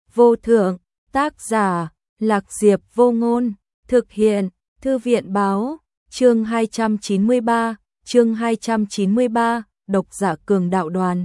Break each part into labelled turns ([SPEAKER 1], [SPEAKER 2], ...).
[SPEAKER 1] vô thượng, tác giả, Lạc Diệp Vô Ngôn, thực hiện, Thư viện báo, chương 293, độc giả cường đạo đoàn.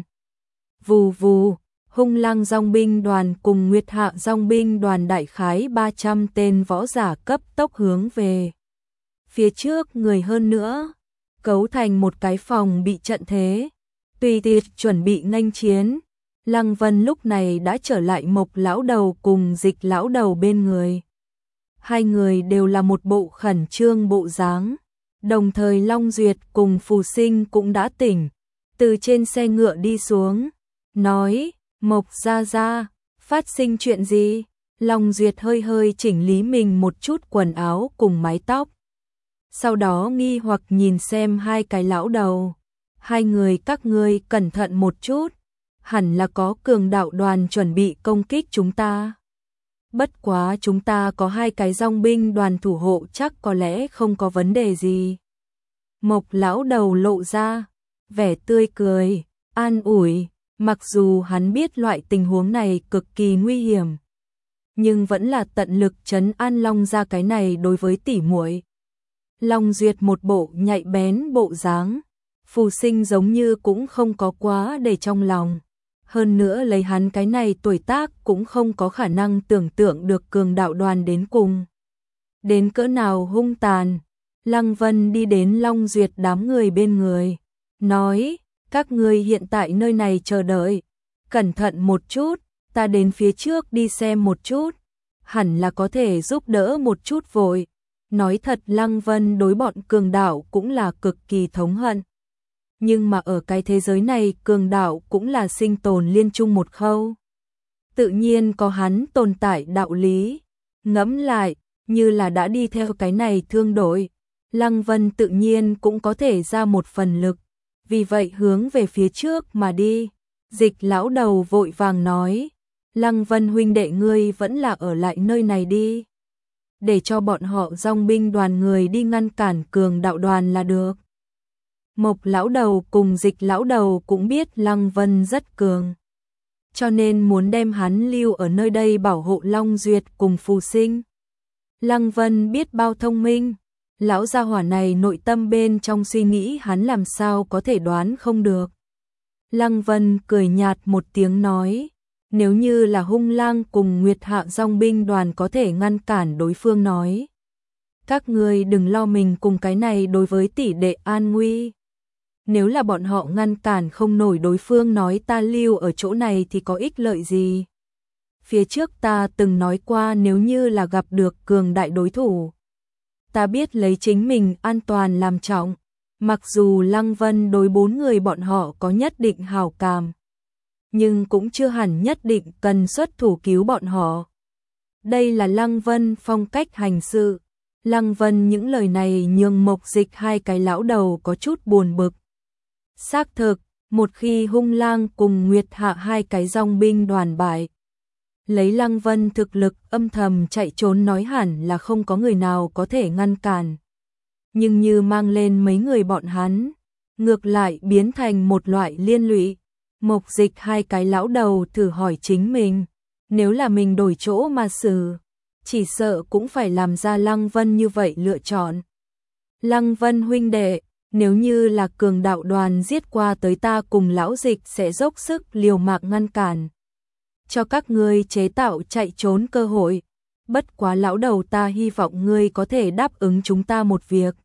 [SPEAKER 1] Vù vù, Hung Lăng Dòng binh đoàn cùng Nguyệt Hạ Dòng binh đoàn đại khái 300 tên võ giả cấp tốc hướng về phía trước người hơn nữa, cấu thành một cái phòng bị trận thế, tùy tiệc chuẩn bị nghênh chiến. Lăng Vân lúc này đã trở lại Mộc lão đầu cùng Dịch lão đầu bên người. Hai người đều là một bộ khẩn trương bộ dáng, đồng thời Long Duyệt cùng Phù Sinh cũng đã tỉnh, từ trên xe ngựa đi xuống, nói, Mộc gia gia, phát sinh chuyện gì? Long Duyệt hơi hơi chỉnh lý mình một chút quần áo cùng mái tóc. Sau đó nghi hoặc nhìn xem hai cái lão đầu. Hai người các ngươi cẩn thận một chút, hẳn là có cường đạo đoàn chuẩn bị công kích chúng ta. Bất quá chúng ta có hai cái dòng binh đoàn thủ hộ chắc có lẽ không có vấn đề gì. Mộc lão đầu lộ ra vẻ tươi cười, an ủi, mặc dù hắn biết loại tình huống này cực kỳ nguy hiểm, nhưng vẫn là tận lực trấn an Long gia cái này đối với tỷ muội. Long Duyệt một bộ nhạy bén bộ dáng, Phù Sinh giống như cũng không có quá để trong lòng. Hơn nữa lấy hắn cái này tuổi tác cũng không có khả năng tưởng tượng được cường đạo đoàn đến cùng đến cỡ nào hung tàn. Lăng Vân đi đến Long Duyệt đám người bên người, nói, các ngươi hiện tại nơi này chờ đợi, cẩn thận một chút, ta đến phía trước đi xem một chút, hẳn là có thể giúp đỡ một chút vội. Nói thật Lăng Vân đối bọn cường đạo cũng là cực kỳ thống hận. Nhưng mà ở cái thế giới này cường đạo cũng là sinh tồn liên chung một khâu. Tự nhiên có hắn tồn tại đạo lý. Ngẫm lại, như là đã đi theo cái này thương đội, Lăng Vân tự nhiên cũng có thể ra một phần lực. Vì vậy hướng về phía trước mà đi. Dịch lão đầu vội vàng nói, Lăng Vân huynh đệ ngươi vẫn là ở lại nơi này đi, để cho bọn họ dòng binh đoàn người đi ngăn cản cường đạo đoàn là được. Mộc lão đầu cùng Dịch lão đầu cũng biết Lăng Vân rất cường, cho nên muốn đem hắn lưu ở nơi đây bảo hộ Long Duyệt cùng Phù Sinh. Lăng Vân biết bao thông minh, lão gia hỏa này nội tâm bên trong suy nghĩ hắn làm sao có thể đoán không được. Lăng Vân cười nhạt một tiếng nói, nếu như là Hung Lang cùng Nguyệt Hạ dòng binh đoàn có thể ngăn cản đối phương nói, các ngươi đừng lo mình cùng cái này đối với tỷ đệ an nguy. Nếu là bọn họ ngăn cản không nổi đối phương nói ta lưu ở chỗ này thì có ích lợi gì? Phía trước ta từng nói qua nếu như là gặp được cường đại đối thủ, ta biết lấy chính mình an toàn làm trọng. Mặc dù Lăng Vân đối bốn người bọn họ có nhất định hảo cảm, nhưng cũng chưa hẳn nhất định cần xuất thủ cứu bọn họ. Đây là Lăng Vân phong cách hành sự. Lăng Vân những lời này nhường Mộc Dịch hai cái lão đầu có chút buồn bực. Xác thực, một khi Hung Lang cùng Nguyệt Hạ hai cái dòng binh đoàn bại, lấy Lăng Vân thực lực âm thầm chạy trốn nói hẳn là không có người nào có thể ngăn cản. Nhưng như mang lên mấy người bọn hắn, ngược lại biến thành một loại liên lụy. Mộc Dịch hai cái lão đầu thử hỏi chính mình, nếu là mình đổi chỗ mà xử, chỉ sợ cũng phải làm ra Lăng Vân như vậy lựa chọn. Lăng Vân huynh đệ, nếu như là cường đạo đoàn giết qua tới ta cùng lão Dịch sẽ dốc sức liều mạng ngăn cản, cho các ngươi chế tạo chạy trốn cơ hội. Bất quá lão đầu ta hy vọng ngươi có thể đáp ứng chúng ta một việc.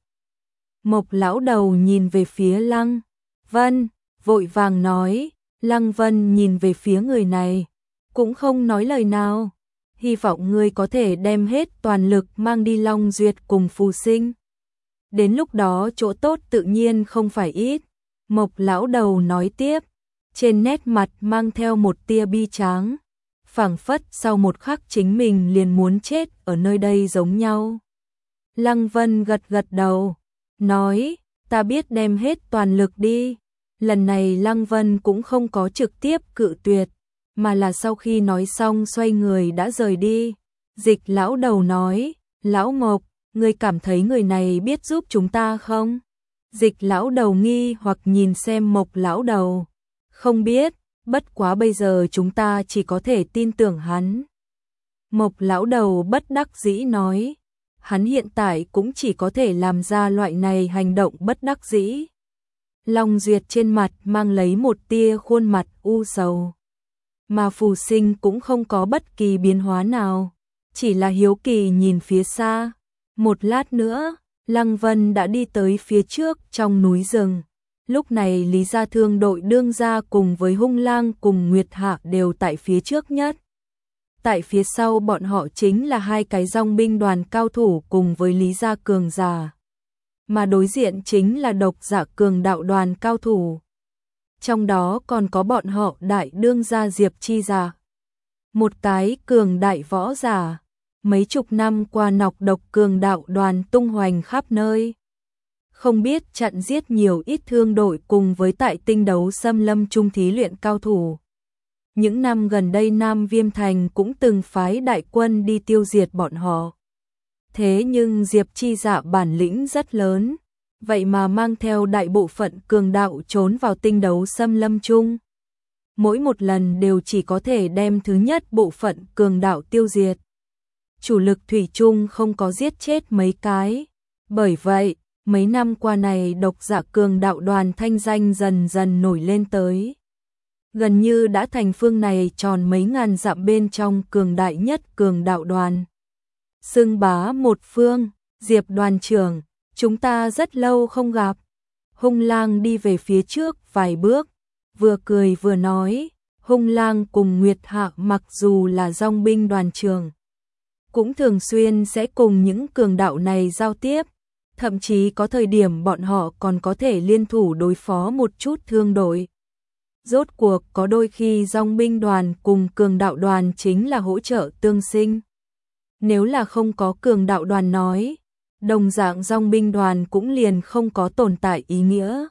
[SPEAKER 1] Mộc lão đầu nhìn về phía Lăng Vân, vội vàng nói. Lăng Vân nhìn về phía người này, cũng không nói lời nào. Hy vọng ngươi có thể đem hết toàn lực mang đi Long Duyệt cùng Phù Sinh. Đến lúc đó chỗ tốt tự nhiên không phải ít. Mộc lão đầu nói tiếp, trên nét mặt mang theo một tia bi tráng, phảng phất sau một khắc chính mình liền muốn chết ở nơi đây giống nhau. Lăng Vân gật gật đầu, nói, ta biết đem hết toàn lực đi. Lần này Lăng Vân cũng không có trực tiếp cự tuyệt, mà là sau khi nói xong xoay người đã rời đi. Dịch lão đầu nói, lão Mộc, ngươi cảm thấy người này biết giúp chúng ta không? Dịch lão đầu nghi hoặc nhìn xem Mộc lão đầu, không biết, bất quá bây giờ chúng ta chỉ có thể tin tưởng hắn. Mộc lão đầu bất đắc dĩ nói, hắn hiện tại cũng chỉ có thể làm ra loại này hành động bất đắc dĩ. Long Duyệt trên mặt mang lấy một tia khuôn mặt u sầu. Mà Phù Sinh cũng không có bất kỳ biến hóa nào, chỉ là hiếu kỳ nhìn phía xa. Một lát nữa, Lăng Vân đã đi tới phía trước trong núi rừng. Lúc này Lý Gia Thương đội đương gia cùng với Hung Lang cùng Nguyệt Hạ đều tại phía trước nhất. Tại phía sau bọn họ chính là hai cái dòng binh đoàn cao thủ cùng với Lý Gia cường giả. Mà đối diện chính là Độc Dạ cường đạo đoàn cao thủ. Trong đó còn có bọn họ đại đương gia Diệp Chi Dạ. Một cái cường đại võ giả. Mấy chục năm qua nọc độc cường đạo đoàn tung hoành khắp nơi. Không biết chặn giết nhiều ít thương đội cùng với tại tinh đấu xâm lâm trung thí luyện cao thủ. Những năm gần đây Nam Viêm Thành cũng từng phái đại quân đi tiêu diệt bọn họ. Thế nhưng Diệp Chi Dạ bản lĩnh rất lớn, vậy mà mang theo đại bộ phận cường đạo trốn vào tinh đấu xâm lâm chung. Mỗi một lần đều chỉ có thể đem thứ nhất bộ phận cường đạo tiêu diệt. Chủ lực thủy chung không có giết chết mấy cái. Bởi vậy, mấy năm qua này Độc Dạ cường đạo đoàn thanh danh dần dần nổi lên tới. Gần như đã thành phương này tròn mấy ngàn dặm bên trong cường đại nhất cường đạo đoàn. Xưng bá một phương, Diệp đoàn trưởng, chúng ta rất lâu không gặp. Hung Lang đi về phía trước vài bước, vừa cười vừa nói. Hung Lang cùng Nguyệt Hạ mặc dù là dòng binh đoàn trưởng, cũng thường xuyên sẽ cùng những cường đạo này giao tiếp. Thậm chí có thời điểm bọn họ còn có thể liên thủ đối phó một chút thương đội. Rốt cuộc có đôi khi dòng binh đoàn cùng cường đạo đoàn chính là hỗ trợ tương sinh. Nếu là không có cường đạo đoàn nói, đồng dạng dòng binh đoàn cũng liền không có tồn tại ý nghĩa.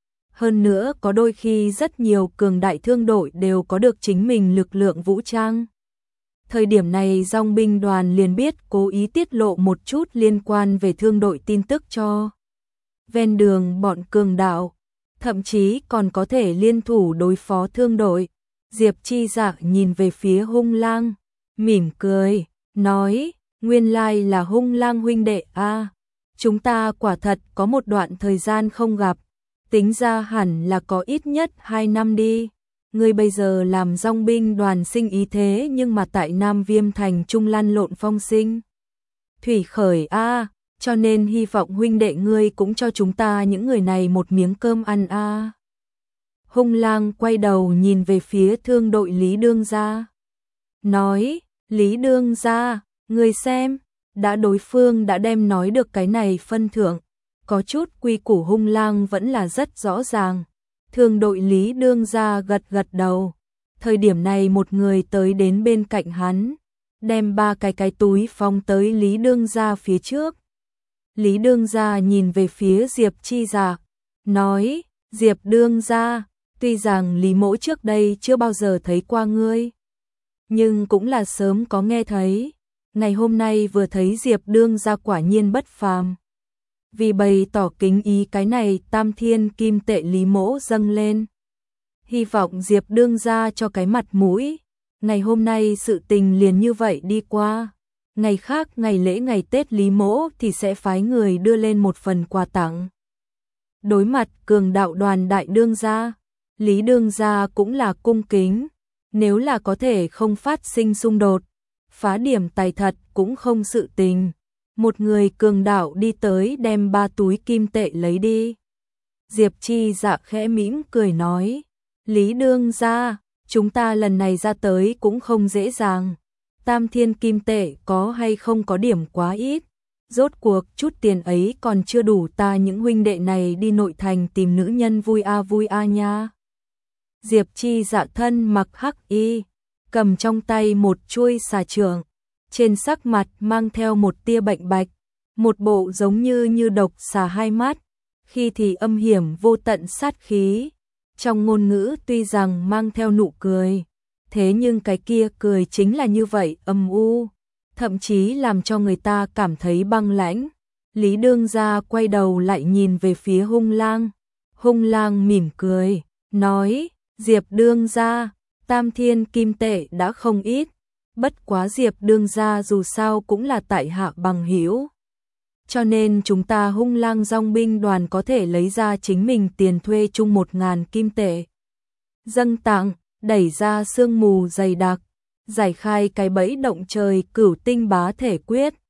[SPEAKER 1] Hơn nữa có đôi khi rất nhiều cường đại thương đội đều có được chính mình lực lượng vũ trang. Thời điểm này dòng binh đoàn liền biết cố ý tiết lộ một chút liên quan về thương đội tin tức cho ven đường bọn cường đạo, thậm chí còn có thể liên thủ đối phó thương đội. Diệp Chi Dạ nhìn về phía Hung Lang, mỉm cười, nói, nguyên lai là Hung Lang huynh đệ a, chúng ta quả thật có một đoạn thời gian không gặp, tính ra hẳn là có ít nhất 2 năm đi. Ngươi bây giờ làm dòng binh đoàn sinh ý thế nhưng mà tại Nam Viêm Thành trung lăn lộn phong sinh thủy khởi a, cho nên hy vọng huynh đệ ngươi cũng cho chúng ta những người này một miếng cơm ăn a. Hung Lang quay đầu nhìn về phía thương đội Lý đương gia, nói, Lý đương gia, ngươi xem, đã đối phương đã đem nói được cái này phân thưởng, có chút quy củ Hung Lang vẫn là rất rõ ràng. Thương đội Lý đương gia gật gật đầu. Thời điểm này một người tới đến bên cạnh hắn, đem 3 cái túi phóng tới Lý đương gia phía trước. Lý đương gia nhìn về phía Diệp Chi Dạ, nói, Diệp đương gia, tuy rằng Lý mỗ trước đây chưa bao giờ thấy qua ngươi, nhưng cũng là sớm có nghe thấy. Ngày hôm nay vừa thấy Diệp đương gia quả nhiên bất phàm. Vì bày tỏ kính ý cái này tam thiên kim tệ Lý mỗ dâng lên. Hy vọng Diệp đương gia cho cái mặt mũi. Ngày hôm nay sự tình liền như vậy đi qua. Ngày khác ngày lễ ngày Tết Lý mỗ thì sẽ phái người đưa lên một phần quà tặng. Đối mặt cường đạo đoàn đại đương gia, Lý đương gia cũng là cung kính. Nếu là có thể không phát sinh xung đột, phá điểm tài thật cũng không sự tình. Một người cường đạo đi tới đem 3 túi kim tệ lấy đi. Diệp Chi Dạ khẽ mỉm cười nói, Lý đương gia, chúng ta lần này ra tới cũng không dễ dàng. Tam thiên kim tệ có hay không có điểm quá ít. Rốt cuộc chút tiền ấy còn chưa đủ ta những huynh đệ này đi nội thành tìm nữ nhân vui a nha. Diệp Chi Dạ thân mặc hắc y, cầm trong tay một chuôi xà trường. Trên sắc mặt mang theo một tia bệnh bạch, một bộ giống như độc xà hai mắt, khi thì âm hiểm vô tận sát khí. Trong ngôn ngữ tuy rằng mang theo nụ cười, thế nhưng cái kia cười chính là như vậy âm u, thậm chí làm cho người ta cảm thấy băng lãnh. Lý đương gia quay đầu lại nhìn về phía Hung Lang. Hung Lang mỉm cười, nói, Diệp đương gia, tam thiên kim tệ đã không ít. bất quá Diệp đương gia dù sao cũng là tại hạ bằng hữu. Cho nên chúng ta Hung Lang dòng binh đoàn có thể lấy ra chính mình tiền thuê chung 1.000 kim tệ. Dâng tặng, đẩy ra sương mù dày đặc, giải khai cái bẫy động trời Cửu Tinh Bá Thể Quyết.